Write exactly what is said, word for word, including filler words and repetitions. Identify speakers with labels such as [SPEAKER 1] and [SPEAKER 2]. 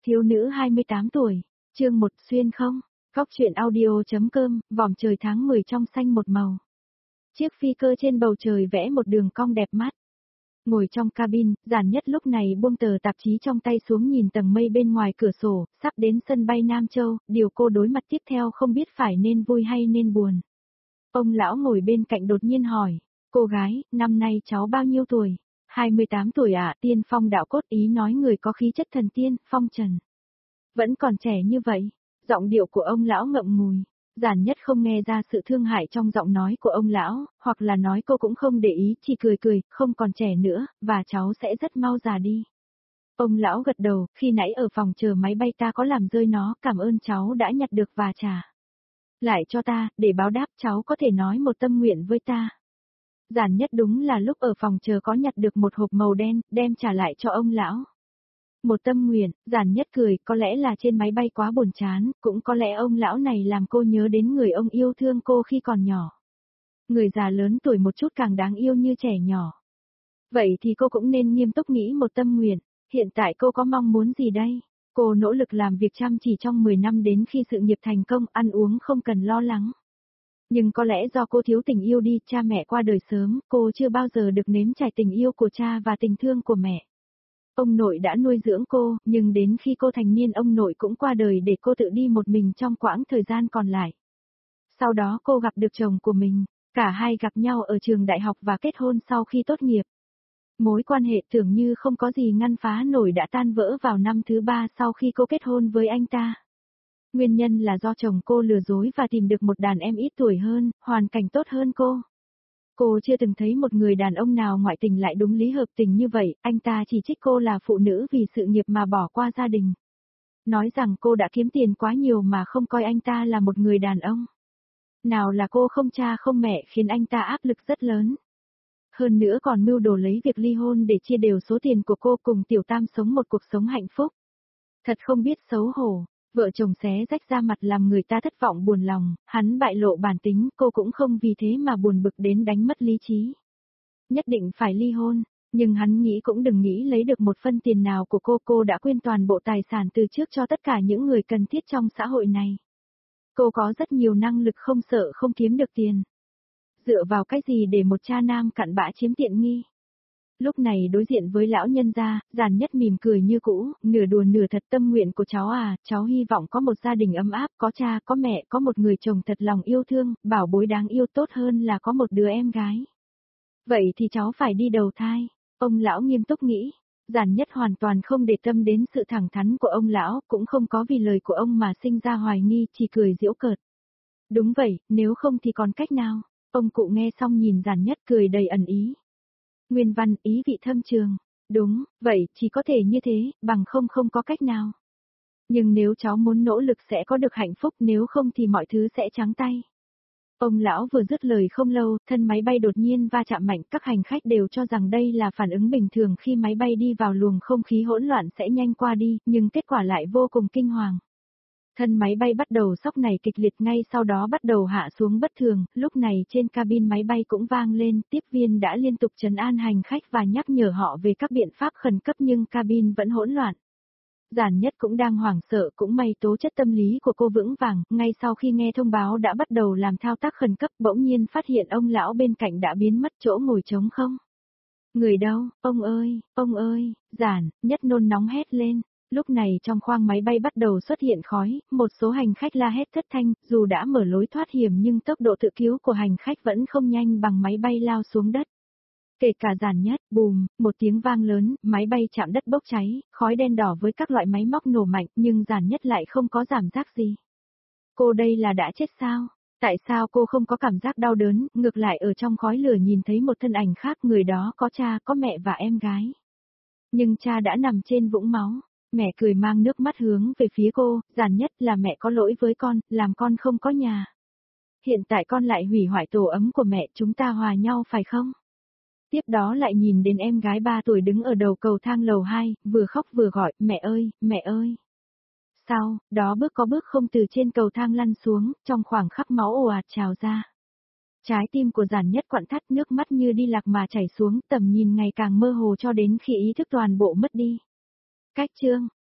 [SPEAKER 1] Thiếu nữ hai mươi tám tuổi, chương một xuyên không, góc truyện audio.com, vòm trời tháng mười trong xanh một màu. Chiếc phi cơ trên bầu trời vẽ một đường cong đẹp mắt. Ngồi trong cabin, Giản Nhất lúc này buông tờ tạp chí trong tay xuống nhìn tầng mây bên ngoài cửa sổ, sắp đến sân bay Nam Châu, điều cô đối mặt tiếp theo không biết phải nên vui hay nên buồn. Ông lão ngồi bên cạnh đột nhiên hỏi, cô gái, năm nay cháu bao nhiêu tuổi? hai mươi tám tuổi ạ, à, tiên phong đạo cốt, ý nói người có khí chất thần tiên, phong trần. Vẫn còn trẻ như vậy, giọng điệu của ông lão ngậm ngùi. Giản Nhất không nghe ra sự thương hại trong giọng nói của ông lão, hoặc là nói cô cũng không để ý, chỉ cười cười, không còn trẻ nữa, và cháu sẽ rất mau già đi. Ông lão gật đầu, khi nãy ở phòng chờ máy bay ta có làm rơi nó, cảm ơn cháu đã nhặt được và trả lại cho ta, để báo đáp cháu có thể nói một tâm nguyện với ta. Giản Nhất đúng là lúc ở phòng chờ có nhặt được một hộp màu đen, đem trả lại cho ông lão. Một tâm nguyện, Giản Nhất cười, có lẽ là trên máy bay quá buồn chán, cũng có lẽ ông lão này làm cô nhớ đến người ông yêu thương cô khi còn nhỏ. Người già lớn tuổi một chút càng đáng yêu như trẻ nhỏ. Vậy thì cô cũng nên nghiêm túc nghĩ một tâm nguyện, hiện tại cô có mong muốn gì đây? Cô nỗ lực làm việc chăm chỉ trong mười năm đến khi sự nghiệp thành công, ăn uống không cần lo lắng. Nhưng có lẽ do cô thiếu tình yêu đi, cha mẹ qua đời sớm, cô chưa bao giờ được nếm trải tình yêu của cha và tình thương của mẹ. Ông nội đã nuôi dưỡng cô, nhưng đến khi cô thành niên ông nội cũng qua đời để cô tự đi một mình trong quãng thời gian còn lại. Sau đó cô gặp được chồng của mình, cả hai gặp nhau ở trường đại học và kết hôn sau khi tốt nghiệp. Mối quan hệ tưởng như không có gì ngăn phá nổi đã tan vỡ vào năm thứ ba sau khi cô kết hôn với anh ta. Nguyên nhân là do chồng cô lừa dối và tìm được một đàn em ít tuổi hơn, hoàn cảnh tốt hơn cô. Cô chưa từng thấy một người đàn ông nào ngoại tình lại đúng lý hợp tình như vậy, anh ta chỉ trích cô là phụ nữ vì sự nghiệp mà bỏ qua gia đình. Nói rằng cô đã kiếm tiền quá nhiều mà không coi anh ta là một người đàn ông. Nào là cô không cha không mẹ khiến anh ta áp lực rất lớn. Hơn nữa còn mưu đồ lấy việc ly hôn để chia đều số tiền của cô cùng Tiểu Tam sống một cuộc sống hạnh phúc. Thật không biết xấu hổ. Vợ chồng xé rách ra mặt làm người ta thất vọng buồn lòng, hắn bại lộ bản tính, cô cũng không vì thế mà buồn bực đến đánh mất lý trí. Nhất định phải ly hôn, nhưng hắn nghĩ cũng đừng nghĩ lấy được một phân tiền nào của cô, cô đã quyên toàn bộ tài sản từ trước cho tất cả những người cần thiết trong xã hội này. Cô có rất nhiều năng lực không sợ không kiếm được tiền. Dựa vào cái gì để một cha nam cặn bã chiếm tiện nghi? Lúc này đối diện với lão nhân gia, Giản Nhất mỉm cười như cũ, nửa đùa nửa thật, tâm nguyện của cháu à, cháu hy vọng có một gia đình ấm áp, có cha, có mẹ, có một người chồng thật lòng yêu thương, bảo bối đáng yêu, tốt hơn là có một đứa em gái. Vậy thì cháu phải đi đầu thai, ông lão nghiêm túc nghĩ. Giản Nhất hoàn toàn không để tâm đến sự thẳng thắn của ông lão, cũng không có vì lời của ông mà sinh ra hoài nghi, chỉ cười giễu cợt. Đúng vậy, nếu không thì còn cách nào? Ông cụ nghe xong nhìn Giản Nhất cười đầy ẩn ý. Nguyên văn, ý vị thâm trường. Đúng, vậy, chỉ có thể như thế, bằng không không có cách nào. Nhưng nếu cháu muốn nỗ lực sẽ có được hạnh phúc, nếu không thì mọi thứ sẽ trắng tay. Ông lão vừa dứt lời không lâu, thân máy bay đột nhiên va chạm mạnh, các hành khách đều cho rằng đây là phản ứng bình thường khi máy bay đi vào luồng không khí hỗn loạn sẽ nhanh qua đi, nhưng kết quả lại vô cùng kinh hoàng. Thân máy bay bắt đầu sóc nảy kịch liệt, ngay sau đó bắt đầu hạ xuống bất thường, lúc này trên cabin máy bay cũng vang lên, tiếp viên đã liên tục trấn an hành khách và nhắc nhở họ về các biện pháp khẩn cấp nhưng cabin vẫn hỗn loạn. Giản Nhất cũng đang hoảng sợ, cũng may tố chất tâm lý của cô vững vàng, ngay sau khi nghe thông báo đã bắt đầu làm thao tác khẩn cấp, bỗng nhiên phát hiện ông lão bên cạnh đã biến mất, chỗ ngồi trống không. Người đâu, ông ơi, ông ơi, Giản Nhất nôn nóng hét lên. Lúc này trong khoang máy bay bắt đầu xuất hiện khói, một số hành khách la hét thất thanh, dù đã mở lối thoát hiểm nhưng tốc độ tự cứu của hành khách vẫn không nhanh bằng máy bay lao xuống đất. Kể cả Giản Nhất, bùm, một tiếng vang lớn, máy bay chạm đất bốc cháy, khói đen đỏ với các loại máy móc nổ mạnh, nhưng Giản Nhất lại không có cảm giác gì. Cô đây là đã chết sao? Tại sao cô không có cảm giác đau đớn, ngược lại ở trong khói lửa nhìn thấy một thân ảnh khác, người đó có cha, có mẹ và em gái. Nhưng cha đã nằm trên vũng máu. Mẹ cười mang nước mắt hướng về phía cô, Giản Nhất, là mẹ có lỗi với con, làm con không có nhà. Hiện tại con lại hủy hoại tổ ấm của mẹ, chúng ta hòa nhau phải không? Tiếp đó lại nhìn đến em gái ba tuổi đứng ở đầu cầu thang lầu hai, vừa khóc vừa gọi, mẹ ơi, mẹ ơi. Sau, đó bước có bước không từ trên cầu thang lăn xuống, trong khoảng khắc máu ồ ạt trào ra. Trái tim của Giản Nhất quặn thắt, nước mắt như đi lạc mà chảy xuống, tầm nhìn ngày càng mơ hồ cho đến khi ý thức toàn bộ mất đi. Cách chương